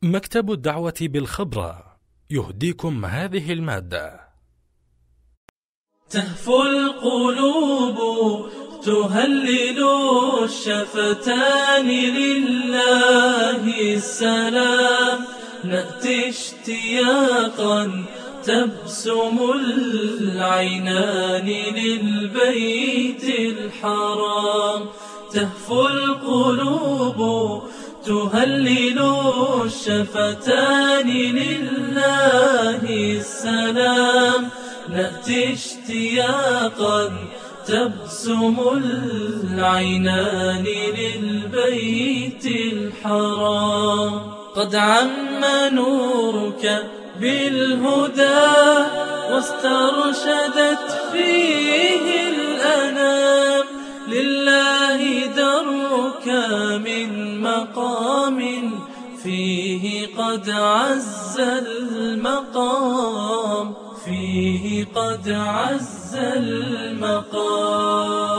مكتب الدعوة بالخبرة يهديكم هذه المادة. تهفو القلوب تهلل الشفتان لله السلام، نأتي اشتياقا تبسم العينان للبيت الحرام. تهفو القلوب تهلل الشفتان لله السلام، نأتي اشتياقا تبسم العينان للبيت الحرام. قد عم نورك بالهدى واسترشدت فيه الأنام، لله درك من مقام فيه قد عز المقام، فيه قد عز المقام.